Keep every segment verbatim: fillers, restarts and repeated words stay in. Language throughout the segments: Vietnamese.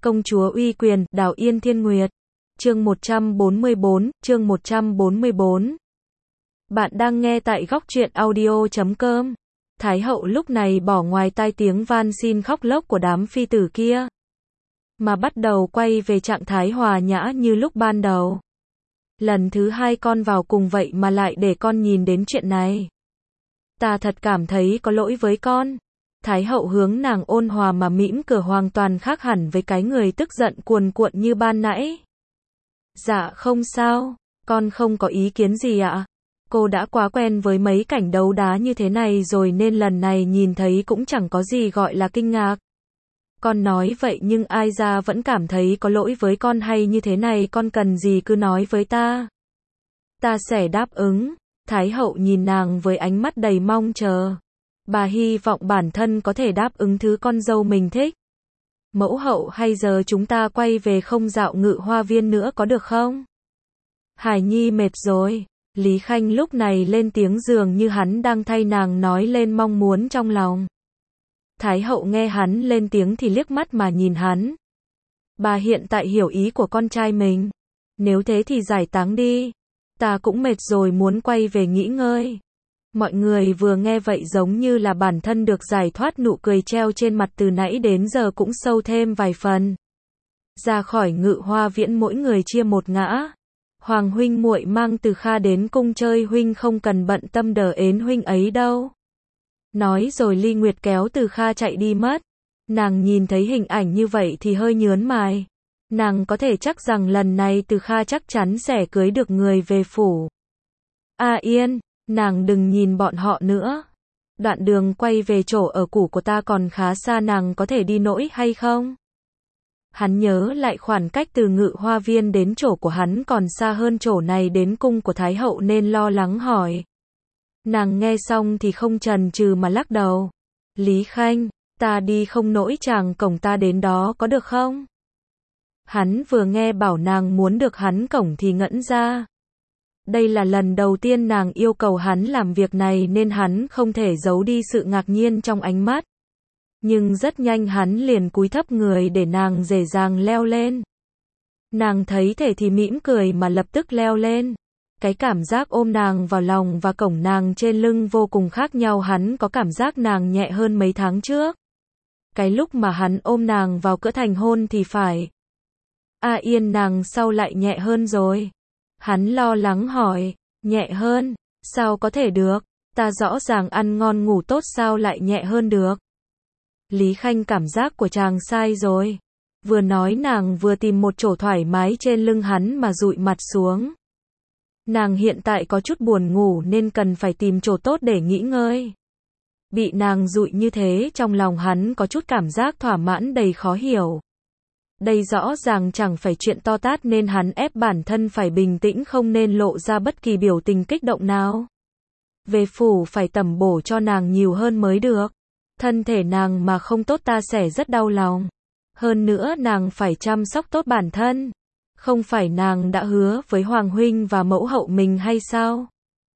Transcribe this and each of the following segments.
Công chúa uy quyền, Đào Yên Thiên Nguyệt. Chương một trăm bốn mươi bốn, chương một trăm bốn mươi bốn. Bạn đang nghe tại góc truyện audio chấm com. Thái hậu lúc này bỏ ngoài tai tiếng van xin khóc lóc của đám phi tử kia, mà bắt đầu quay về trạng thái hòa nhã như lúc ban đầu. Lần thứ hai con vào cùng vậy mà lại để con nhìn đến chuyện này. Ta thật cảm thấy có lỗi với con. Thái hậu hướng nàng ôn hòa mà mỉm cười, hoàn toàn khác hẳn với cái người tức giận cuồn cuộn như ban nãy. Dạ không sao, con không có ý kiến gì ạ. Cô đã quá quen với mấy cảnh đấu đá như thế này rồi nên lần này nhìn thấy cũng chẳng có gì gọi là kinh ngạc. Con nói vậy nhưng ai ra vẫn cảm thấy có lỗi với con, hay như thế này con cần gì cứ nói với ta. Ta sẽ đáp ứng. Thái hậu nhìn nàng với ánh mắt đầy mong chờ. Bà hy vọng bản thân có thể đáp ứng thứ con dâu mình thích. Mẫu hậu, hay giờ chúng ta quay về không dạo Ngự Hoa Viên nữa có được không? Hải Nhi mệt rồi. Lý Khanh lúc này lên tiếng dường như hắn đang thay nàng nói lên mong muốn trong lòng. Thái hậu nghe hắn lên tiếng thì liếc mắt mà nhìn hắn. Bà hiện tại hiểu ý của con trai mình. Nếu thế thì giải táng đi. Ta cũng mệt rồi, muốn quay về nghỉ ngơi. Mọi người vừa nghe vậy giống như là bản thân được giải thoát, nụ cười treo trên mặt từ nãy đến giờ cũng sâu thêm vài phần. Ra khỏi Ngự Hoa Viễn mỗi người chia một ngã. Hoàng huynh muội mang Từ Kha đến cung chơi, huynh không cần bận tâm đờ ến huynh ấy đâu. Nói rồi Ly Nguyệt kéo Từ Kha chạy đi mất. Nàng nhìn thấy hình ảnh như vậy thì hơi nhớn mày. Nàng có thể chắc rằng lần này Từ Kha chắc chắn sẽ cưới được người về phủ. A Yên, nàng đừng nhìn bọn họ nữa. Đoạn đường quay về chỗ ở cũ của ta còn khá xa, nàng có thể đi nổi hay không? Hắn nhớ lại khoảng cách từ Ngự Hoa Viên đến chỗ của hắn còn xa hơn chỗ này đến cung của Thái hậu nên lo lắng hỏi. Nàng nghe xong thì không chần chừ mà lắc đầu. Lý Khanh, ta đi không nổi, chàng cổng ta đến đó có được không? Hắn vừa nghe bảo nàng muốn được hắn cổng thì ngẩn ra. Đây là lần đầu tiên nàng yêu cầu hắn làm việc này nên hắn không thể giấu đi sự ngạc nhiên trong ánh mắt. Nhưng rất nhanh hắn liền cúi thấp người để nàng dễ dàng leo lên. Nàng thấy thế thì mỉm cười mà lập tức leo lên. Cái cảm giác ôm nàng vào lòng và cổng nàng trên lưng vô cùng khác nhau, hắn có cảm giác nàng nhẹ hơn mấy tháng trước. Cái lúc mà hắn ôm nàng vào cửa thành hôn thì phải. A Yên, nàng sao lại nhẹ hơn rồi? Hắn lo lắng hỏi. Nhẹ hơn? Sao có thể được? Ta rõ ràng ăn ngon ngủ tốt, sao lại nhẹ hơn được? Lý Khanh, cảm giác của chàng sai rồi. Vừa nói nàng vừa tìm một chỗ thoải mái trên lưng hắn mà dụi mặt xuống. Nàng hiện tại có chút buồn ngủ nên cần phải tìm chỗ tốt để nghỉ ngơi. Bị nàng dụi như thế, trong lòng hắn có chút cảm giác thỏa mãn đầy khó hiểu. Đây rõ ràng chẳng phải chuyện to tát nên hắn ép bản thân phải bình tĩnh, không nên lộ ra bất kỳ biểu tình kích động nào. Về phủ phải tẩm bổ cho nàng nhiều hơn mới được. Thân thể nàng mà không tốt ta sẽ rất đau lòng. Hơn nữa nàng phải chăm sóc tốt bản thân. Không phải nàng đã hứa với Hoàng huynh và mẫu hậu mình hay sao?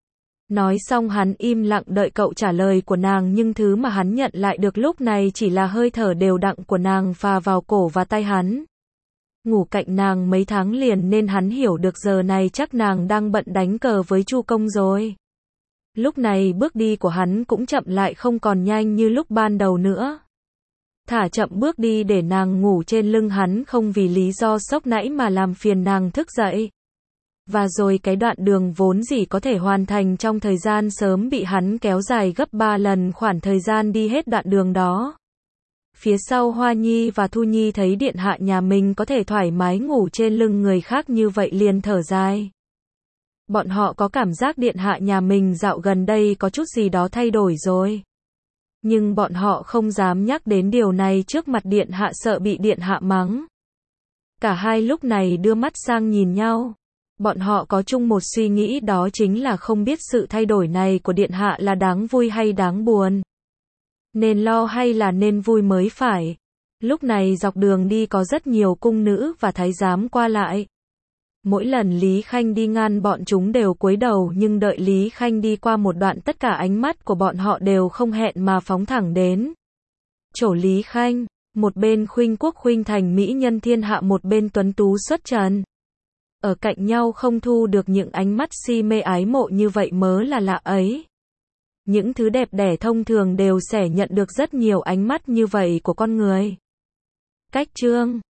Nói xong hắn im lặng đợi cậu trả lời của nàng, nhưng thứ mà hắn nhận lại được lúc này chỉ là hơi thở đều đặn của nàng phà vào cổ và tay hắn. Ngủ cạnh nàng mấy tháng liền nên hắn hiểu được giờ này chắc nàng đang bận đánh cờ với Chu công rồi. Lúc này bước đi của hắn cũng chậm lại, không còn nhanh như lúc ban đầu nữa. Thả chậm bước đi để nàng ngủ trên lưng hắn, không vì lý do sốc nãy mà làm phiền nàng thức dậy. Và rồi cái đoạn đường vốn dĩ có thể hoàn thành trong thời gian sớm bị hắn kéo dài gấp ba lần khoảng thời gian đi hết đoạn đường đó. Phía sau Hoa Nhi và Thu Nhi thấy điện hạ nhà mình có thể thoải mái ngủ trên lưng người khác như vậy liền thở dài. Bọn họ có cảm giác điện hạ nhà mình dạo gần đây có chút gì đó thay đổi rồi. Nhưng bọn họ không dám nhắc đến điều này trước mặt điện hạ, sợ bị điện hạ mắng. Cả hai lúc này đưa mắt sang nhìn nhau. Bọn họ có chung một suy nghĩ, đó chính là không biết sự thay đổi này của điện hạ là đáng vui hay đáng buồn. Nên lo hay là nên vui mới phải. Lúc này dọc đường đi có rất nhiều cung nữ và thái giám qua lại. Mỗi lần Lý Khanh đi ngang bọn chúng đều cúi đầu, nhưng đợi Lý Khanh đi qua một đoạn tất cả ánh mắt của bọn họ đều không hẹn mà phóng thẳng đến chỗ Lý Khanh. Một bên khuynh quốc khuynh thành mỹ nhân thiên hạ, một bên tuấn tú xuất trần. Ở cạnh nhau không thu được những ánh mắt si mê ái mộ như vậy mớ là lạ ấy. Những thứ đẹp đẽ thông thường đều sẽ nhận được rất nhiều ánh mắt như vậy của con người. Cách chương